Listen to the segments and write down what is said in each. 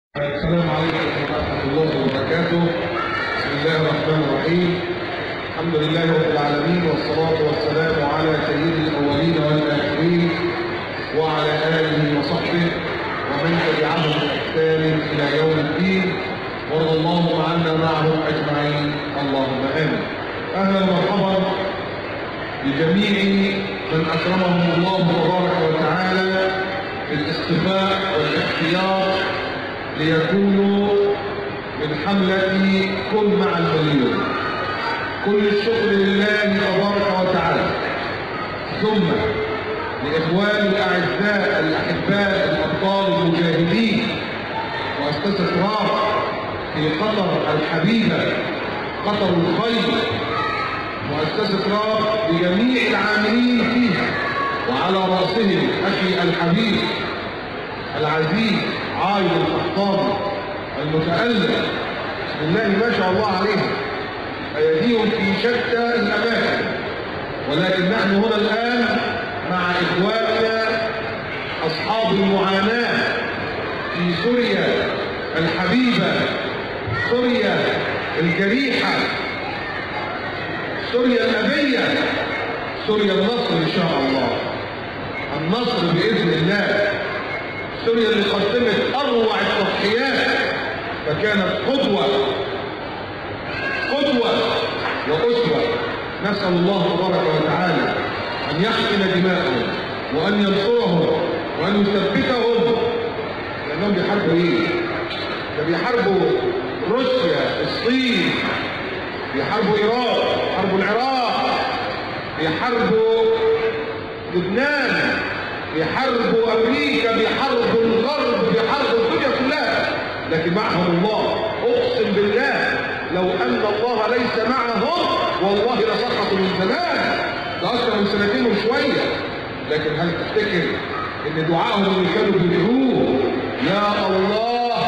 السلام عليكم ورحمة الله وبركاته. بسم الله الرحمن الرحيم. الحمد لله رب العالمين، والصلاة والسلام على سيد الأولين والآخرين وعلى آله وصحبه ومن تبعهم بإحسان إلى يوم الدين، وارض اللهم عنا معهم أجمعين، اللهم آمين. أهلا ومرحبا بجميع من أكرمهم الله تبارك وتعالى بالاصطفاء والاختيار ليكونوا من حملة كن مع المليون. كل الشكر لله تبارك وتعالى، ثم لإخواني الأعزاء الأحباء الأبطال المجاهدين مؤسسة رافع في قطر الحبيبة، قطر الخير، مؤسسة رافع بجميع العاملين فيها، وعلى رأسهم أخي الحبيب العزيز عايد الخطابي المتألق، بسم الله ما شاء الله عليهم، أيديهم في شتى الأماكن، ولكن نحن هنا الآن مع إخواننا أصحاب المعاناة في سوريا الحبيبة، سوريا الجريحة، سوريا الأبية، سوريا النصر إن شاء الله، النصر بإذن الله. سوريا اللي قدمت أروع التضحيات فكانت قدوة وأسوة. نسأل الله تبارك وتعالى أن يحقن دماءهم وأن ينصرهم وأن يثبتهم، لأنهم بيحاربوا إيه؟ ده بيحاربوا روسيا، الصين، بيحاربوا إيران، بيحاربوا العراق، بيحاربوا لبنان، بيحاربوا أمريكا، بيحاربوا الغرب، بيحاربوا الدنيا كلها، لكن معهم الله. أقسم بالله لو أن الله ليس معهم والله لسقطوا من زمان، ده أكثر من سنتين وشوية. لكن هل تفتكر إن دعائهم اللي كانوا بيدعوه يا الله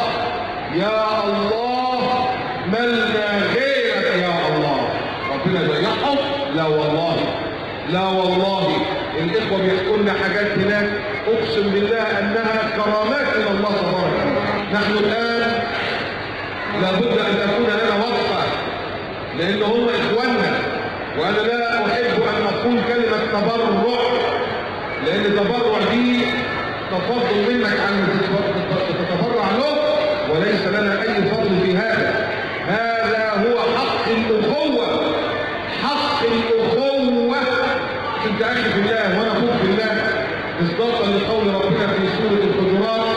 يا الله ملنا غيرك يا الله، ربنا ضيعهم؟ لا والله، لا والله. الإخوة بيحكوا لنا حاجات هناك أقسم بالله أنها كرامات من الله تبارك وتعالى. نحن الآن لابد أن تكون لنا وقفة، لأن هم إخواننا، وأنا لا أحب أن أقول كلمة تبرع، لأن التبرع دي تفضل منك عن تتبرع له، وليس لنا أي فضل في هذا. هذا هو حق الأخوة، حق الأخوة. انت اخي في الله وانا اخوك في الله، مصداقا لقول ربنا في سوره الحجرات: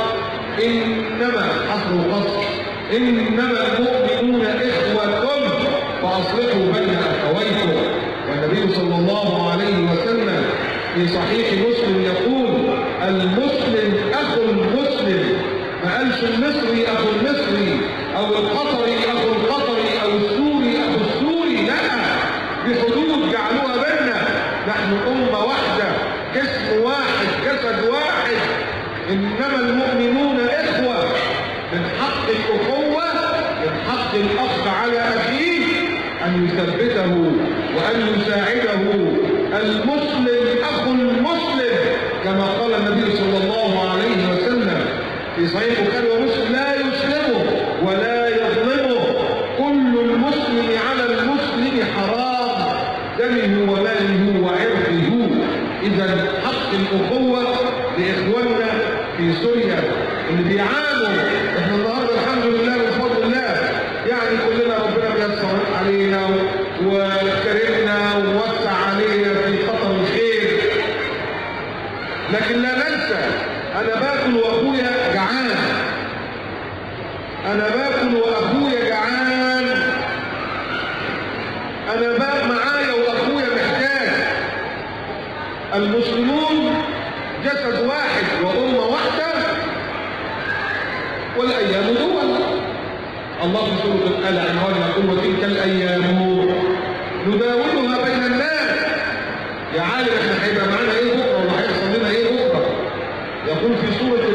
انما حصر وقصر انما المؤمنون اخوه فاصلحوا بين اخويكم. والنبي صلى الله عليه وسلم في صحيح مسلم يقول: المسلم اخو المسلم. ما قالش المصري اخو المصري او القطري اخو القطري او السوري اخو السوري، لا، بحدود جعلوها بيننا. نحن أمة واحدة، جسم واحد، جسد واحد، إنما المؤمنون إخوة. من حق الأخوة، من حق الأخ على أخيه أن يثبته وأن يساعده. المسلم أخو المسلم، كما قال النبي صلى الله عليه وسلم في صحيح البخاري ومسلم: لا يسلمه ولا يظلمه، كل المسلم على المسلم حرام، دمه وماله وعرضه. إذا حق الأخوة لإخواننا في سوريا اللي بيعانوا. احنا النهارده الحمد لله بفضل الله يعني كلنا ربنا بيسر علينا وكرمنا ووسع علينا في قطر الخير، لكن لا ننسى أنا باكل وأخويا جعان، أنا باكل وأخويا جعان، أنا باكل معايا وأخويا محتاج. المسلمون جسد واحد وأمة واحدة، والأيام دول. الله في سورة آل عمران يقول: وتلك الأيام نداولها بين الناس. يا عالم احنا هيبقى معانا ايه بكره ولا هيحصل لنا ايه بكره؟ يقول في سورة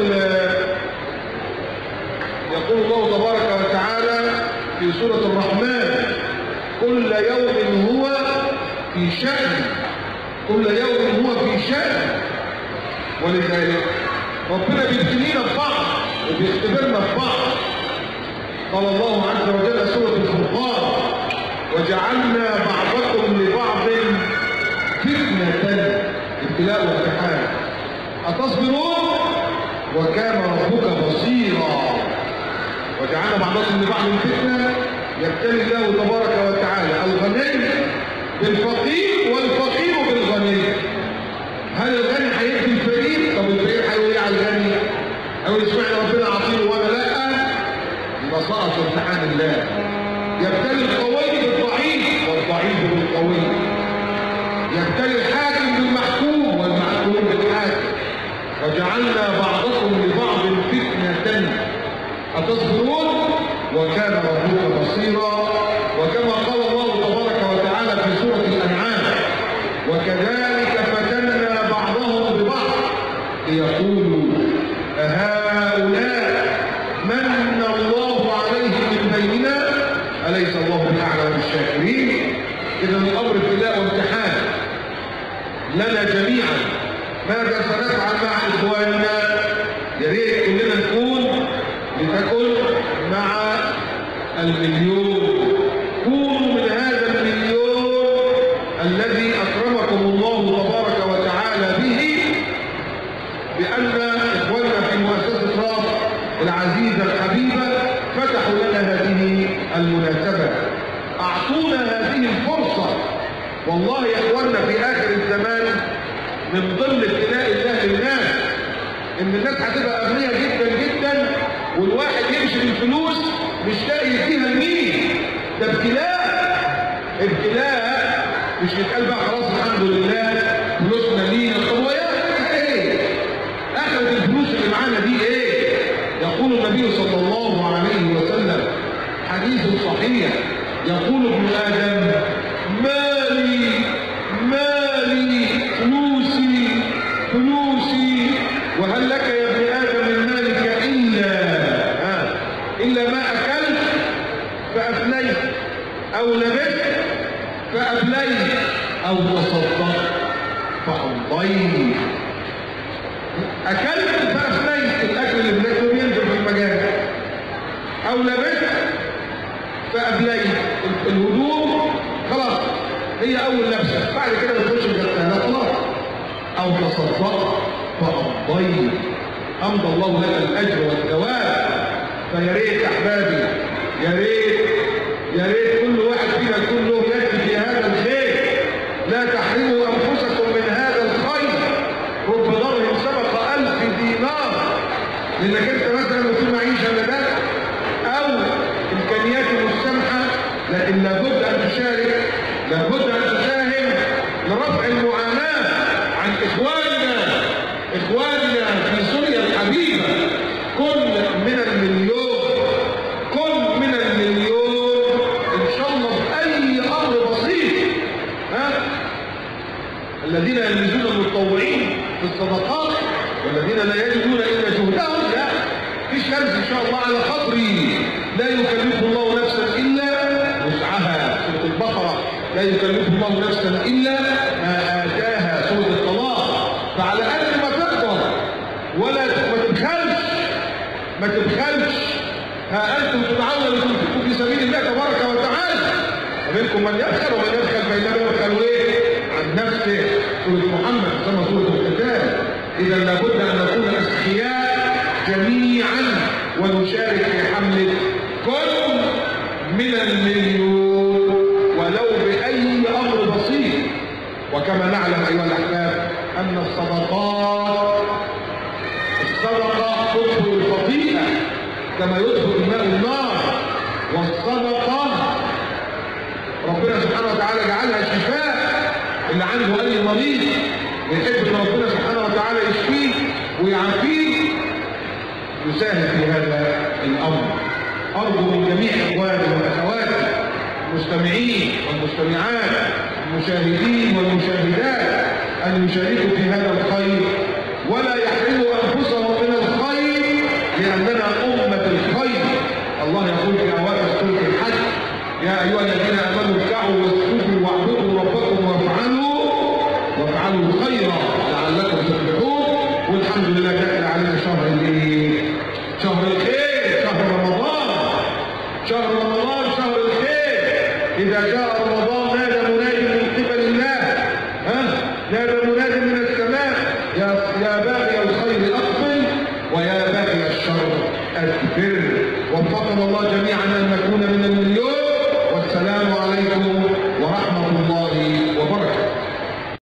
يقول الله تبارك وتعالى في سورة الرحمن: كل يوم هو في شأن، كل يوم هو في شأن. ولذلك ربنا بيبتلينا ببعض وبيختبرنا ببعض. قال الله عز وجل سورة الفرقان: وجعلنا بعضكم لبعض فتنة، ابتلاء وامتحان، أتصبرون وكان ربك بصيرا. وجعلنا بعضكم لبعض فتنة يبتلي الله تبارك وتعالى الغني بالفقير والفقير بالغني. هل الغني هيدي الفقير؟ طب الفقير هيقول ايه على الغني؟ او اشمعنى ربنا عطيه وانا لا؟ يبقى سقط امتحان الله. يبتلي القوي بالضعيف والضعيف بالقوي، يبتلي الحاكم بالمحكوم والمحكوم بالحاكم. وجعلنا بعضكم لبعض فتنة أتصبرون وكان ربك بصيرا. وكما قال الله تبارك وتعالى في سورة الأنعام: وكذلك فتنا بعضهم ببعض ليقولوا أهؤلاء من الله عليهم من بيننا أليس الله بأعلم بالشاكرين. إذا الأمر ابتلاء وامتحان لنا جميعا. ماذا سنفعل مع إخواننا؟ يا ريت كلنا نكون لتكن مع المليون. كونوا من هذا المليون الذي أكرمكم الله تبارك وتعالى به، بأن إخواننا في مؤسسة راس العزيزة الحبيبة فتحوا لنا هذه المناسبة، أعطونا هذه الفرصة. والله يا إخواننا في آخر الزمان من ضمن ابتلاء الله للناس إن الناس هتبقى أغنياء جدا جدا، والواحد يمشي بالفلوس مش لاقي يديها لمين. ده ابتلاء. ابتلاء مش يتقال بقى خلاص الحمد لله فلوسنا لينا. طب ويا ايه؟ اخذ الفلوس اللي معانا دي ايه؟ يقول النبي صلى الله عليه وسلم حديث صحيح، يقول ابن آدم: مالي مالي فلوسي فلوسي، وهل لك يا ابن آدم من مالك إلا ما أكلت فأفنيت، أو لبست فأفنيت، أو تصدقت فأمضيت. أكلت فأفنيت، الأكل اللي بناكله بينزل في المجال، أو لبست فأفنيت، الهدوم خلاص هي أول لبسة، بعد كده بتخش الجنة خلاص، أو تصدقت فأمضيت، أمضى الله لك الأجر والثواب. فيا ريت أحبابي، يا ريت كل واحد فينا يكون له يد في هذا الخير. لا تحرموا أنفسكم من هذا الخير. رب ضرر سبق 1000 دينار، لأنك أنت مثلا في معيشة لديك أو إمكانيات مسامحة، لكن لابد أن تشارك، لابد أن تساهم لرفع المعاناة عن إخواننا في سوريا الحبيبة. كن من المليون، كن من المليون إن شاء الله بأي أمر بسيط. الذين يلمزون المتطوعين في الصدقات والذين لا يجدون إلا جهدهم، لا فيش لمس إن شاء الله على قدري. لا يكلف الله نفسا إلا وسعها، سورة البقرة. لا يكلف الله نفسا إلا ما آتاها، سورة الطلاق. فعلى قد ما تقدر ولا ما تبخلش. ها أنتم تدعون لتنفقوا في سبيل الله تبارك وتعالى، ومنكم من يبخل ومن يبخل فإنما يبخل عن نفسه، سورة محمد كما سورة القتال. إذا لابد أن نكون أسخياء جميعا ونشارك في حملة كل من المليون ولو بأي أمر بسيط. وكما نعلم أيها الأحباب أن الصدقة تدخل الخطيئة كما يدخل الماء النار. والصدقة ربنا سبحانه وتعالى جعلها شفاء. اللي عنده أي مريض يحب أن ربنا سبحانه وتعالى يشفيه ويعافيه يساهم في هذا الأمر. أرجو من جميع إخواني وأخواتي المستمعين والمستمعات المشاهدين والمشاهدات أن يشاركوا في هذا الخير ولا يحرموا أنفسهم من الخير، لأننا أمة الخير. الله يقول في أواخر سورة الحج: يا أيها الذين آمنوا اركعوا واسجدوا واعبدوا ربكم وافعلوا الخير لعلكم تفلحون. والحمد لله دخل علينا شهر الخير، شهر رمضان. إذا جاء رمضان نادى منادي من قبل الله، نادى منادي من السماء: يا باغي الخير أقبل ويا باغي الشر أدبر. وفقنا الله جميعا أن نكون